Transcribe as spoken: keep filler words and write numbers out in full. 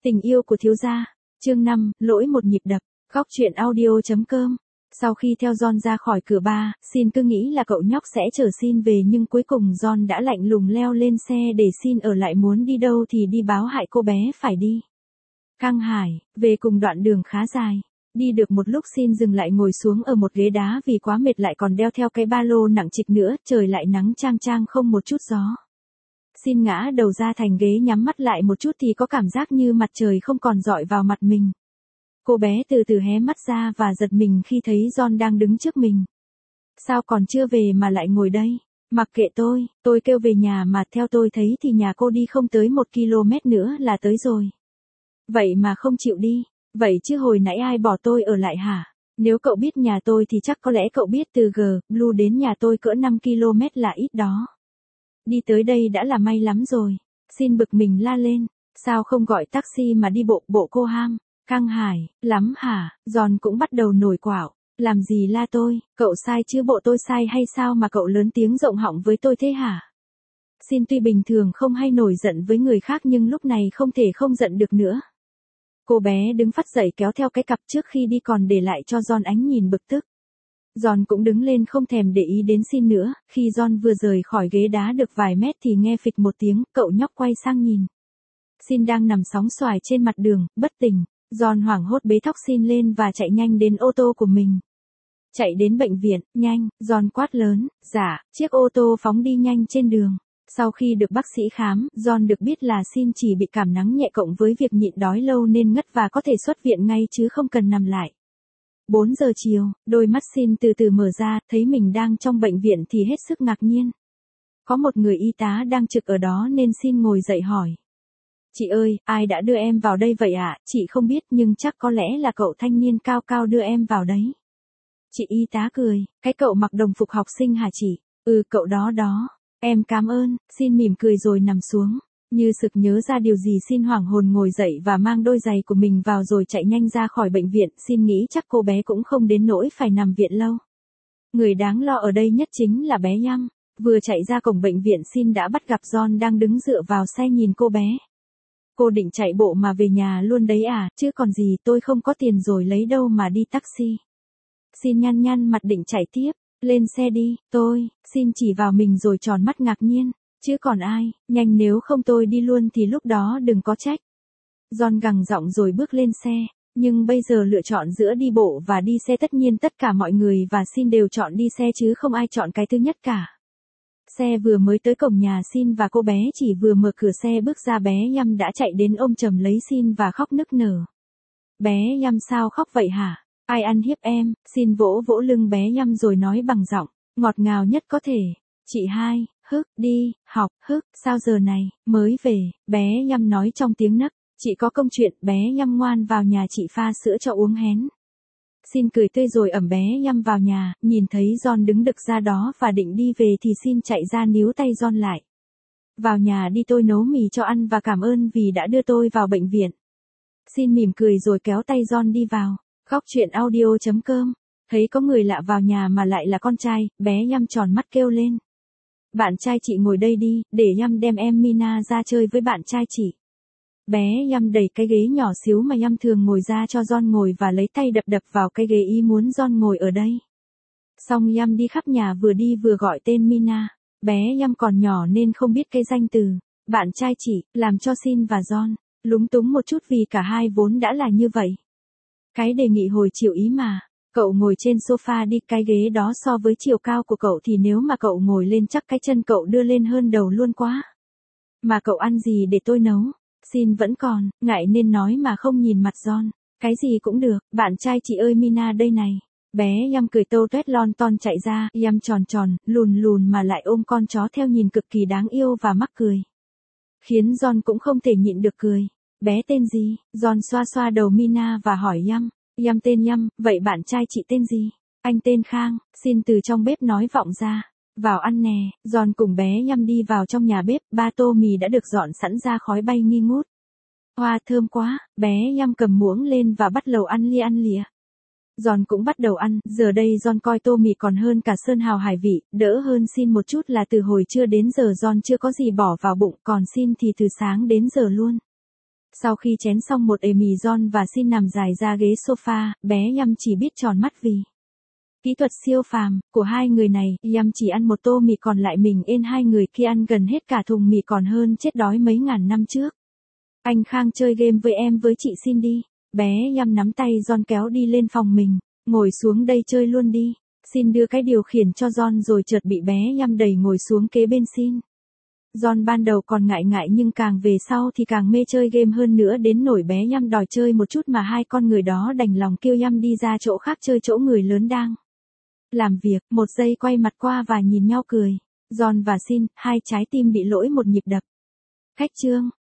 Tình yêu của thiếu gia, chương năm, lỗi một nhịp đập, góc truyện audio.com. Sau khi theo John ra khỏi cửa bar, Sin cứ nghĩ là cậu nhóc sẽ chở Sin về nhưng cuối cùng John đã lạnh lùng leo lên xe để Sin ở lại, muốn đi đâu thì đi, báo hại cô bé phải đi. Căng Hải, về cùng đoạn đường khá dài. Đi được một lúc Sin dừng lại ngồi xuống ở một ghế đá vì quá mệt, lại còn đeo theo cái ba lô nặng trịch nữa, trời lại nắng chang chang không một chút gió. Sin ngã đầu ra thành ghế, nhắm mắt lại một chút thì có cảm giác như mặt trời không còn rọi vào mặt mình. Cô bé từ từ hé mắt ra và giật mình khi thấy John đang đứng trước mình. Sao còn chưa về mà lại ngồi đây? Mặc kệ tôi, tôi kêu về nhà mà, theo tôi thấy thì nhà cô đi không tới một ki lô mét nữa là tới rồi. Vậy mà không chịu đi, vậy chứ hồi nãy ai bỏ tôi ở lại hả? Nếu cậu biết nhà tôi thì chắc có lẽ cậu biết từ G Blue đến nhà tôi cỡ năm ki lô mét là ít đó. Đi tới đây đã là may lắm rồi. Sin bực mình la lên, sao không gọi taxi mà đi bộ, bộ cô ham. Căng Hải, lắm hả? John cũng bắt đầu nổi quạo, làm gì la tôi, cậu sai chứ bộ tôi sai hay sao mà cậu lớn tiếng rộng họng với tôi thế hả? Sin tuy bình thường không hay nổi giận với người khác nhưng lúc này không thể không giận được nữa. Cô bé đứng phắt dậy kéo theo cái cặp trước khi đi, còn để lại cho John ánh nhìn bực tức. John cũng đứng lên không thèm để ý đến Sin nữa, khi John vừa rời khỏi ghế đá được vài mét thì nghe phịch một tiếng, cậu nhóc quay sang nhìn. Sin đang nằm sóng xoài trên mặt đường, bất tỉnh. John hoảng hốt bế thóc Sin lên và chạy nhanh đến ô tô của mình. Chạy đến bệnh viện, nhanh, John quát lớn, dạ, chiếc ô tô phóng đi nhanh trên đường. Sau khi được bác sĩ khám, John được biết là Sin chỉ bị cảm nắng nhẹ cộng với việc nhịn đói lâu nên ngất và có thể xuất viện ngay chứ không cần nằm lại. bốn giờ chiều, đôi mắt Sin từ từ mở ra, thấy mình đang trong bệnh viện thì hết sức ngạc nhiên. Có một người y tá đang trực ở đó nên Sin ngồi dậy hỏi. Chị ơi, ai đã đưa em vào đây vậy ạ? À? Chị không biết nhưng chắc có lẽ là cậu thanh niên cao cao đưa em vào đấy. Chị y tá cười, cái cậu mặc đồng phục học sinh hả chị? Ừ, cậu đó đó. Em cảm ơn. Sin mỉm cười rồi nằm xuống. Như sực nhớ ra điều gì, Sin hoảng hồn ngồi dậy và mang đôi giày của mình vào rồi chạy nhanh ra khỏi bệnh viện. Sin nghĩ chắc cô bé cũng không đến nỗi phải nằm viện lâu. Người đáng lo ở đây nhất chính là bé Yam. Vừa chạy ra cổng bệnh viện, Sin đã bắt gặp John đang đứng dựa vào xe nhìn cô bé. Cô định chạy bộ mà về nhà luôn đấy à? Chứ còn gì, tôi không có tiền rồi lấy đâu mà đi taxi. Sin nhăn nhăn mặt định chạy tiếp. Lên xe đi, tôi. Sin chỉ vào mình rồi tròn mắt ngạc nhiên. Chứ còn ai, nhanh, nếu không tôi đi luôn thì lúc đó đừng có trách. John gằn giọng rồi bước lên xe. Nhưng bây giờ lựa chọn giữa đi bộ và đi xe, tất nhiên tất cả mọi người và Sin đều chọn đi xe chứ không ai chọn cái thứ nhất cả. Xe vừa mới tới cổng nhà Sin và cô bé chỉ vừa mở cửa xe bước ra, bé Yam đã chạy đến ôm chầm lấy Sin và khóc nức nở. Bé Yam, sao khóc vậy hả? Ai ăn hiếp em? Sin vỗ vỗ lưng bé Yam rồi nói bằng giọng ngọt ngào nhất có thể. Chị hai, hức, đi, học, hức, sao giờ này, mới về, bé Yam nói trong tiếng nấc. Chị có công chuyện, bé Yam ngoan vào nhà chị pha sữa cho uống hén. Sin cười tươi rồi ẵm bé Yam vào nhà, nhìn thấy John đứng đực ra đó và định đi về thì Sin chạy ra níu tay John lại. Vào nhà đi, tôi nấu mì cho ăn và cảm ơn vì đã đưa tôi vào bệnh viện. Sin mỉm cười rồi kéo tay John đi vào. Góc truyện audio.com. Thấy có người lạ vào nhà mà lại là con trai, bé Yam tròn mắt kêu lên. Bạn trai chị ngồi đây đi, để Yam đem em Mina ra chơi với bạn trai chị. Bé Yam đẩy cái ghế nhỏ xíu mà Yam thường ngồi ra cho John ngồi và lấy tay đập đập vào cái ghế ý muốn John ngồi ở đây. Xong Yam đi khắp nhà vừa đi vừa gọi tên Mina. Bé Yam còn nhỏ nên không biết cái danh từ bạn trai chị, làm cho Sin và John lúng túng một chút vì cả hai vốn đã là như vậy. Cái đề nghị hồi chiều ý mà. Cậu ngồi trên sofa đi, cái ghế đó so với chiều cao của cậu thì nếu mà cậu ngồi lên chắc cái chân cậu đưa lên hơn đầu luôn quá. Mà cậu ăn gì để tôi nấu? Sin vẫn còn ngại nên nói mà không nhìn mặt John. Cái gì cũng được, bạn trai chị ơi, Mina đây này. Bé Yam cười tâu tuét lon ton chạy ra, Yam tròn tròn, lùn lùn mà lại ôm con chó theo nhìn cực kỳ đáng yêu và mắc cười. Khiến John cũng không thể nhịn được cười. Bé tên gì? John xoa xoa đầu Mina và hỏi Yam. Yam tên Yam, vậy bạn trai chị tên gì? Anh tên Khang. Sin từ trong bếp nói vọng ra. Vào ăn nè. John cùng bé Yam đi vào trong nhà bếp, ba tô mì đã được dọn sẵn ra, khói bay nghi ngút. Hoa thơm quá. Bé Yam cầm muỗng lên và bắt đầu ăn lia ăn lịa. John cũng bắt đầu ăn, giờ đây John coi tô mì còn hơn cả sơn hào hải vị, đỡ hơn Sin một chút là từ hồi trưa đến giờ John chưa có gì bỏ vào bụng, còn Sin thì từ sáng đến giờ luôn. Sau khi chén xong một ề mì, John và Sin nằm dài ra ghế sofa, bé Yam chỉ biết tròn mắt vì kỹ thuật siêu phàm của hai người này. Yam chỉ ăn một tô mì, còn lại mình ên hai người kia ăn gần hết cả thùng mì, còn hơn chết đói mấy ngàn năm trước. Anh Khang chơi game với em với chị Sin đi. Bé Yam nắm tay John kéo đi lên phòng mình. Ngồi xuống đây chơi luôn đi. Sin đưa cái điều khiển cho John rồi chợt bị bé Yam đẩy ngồi xuống kế bên Sin. John ban đầu còn ngại ngại nhưng càng về sau thì càng mê chơi game hơn nữa, đến nỗi bé Yam đòi chơi một chút mà hai con người đó đành lòng kêu Yam đi ra chỗ khác chơi, chỗ người lớn đang làm việc. Một giây quay mặt qua và nhìn nhau cười. John và Sin, hai trái tim bị lỗi một nhịp đập. Khách trương.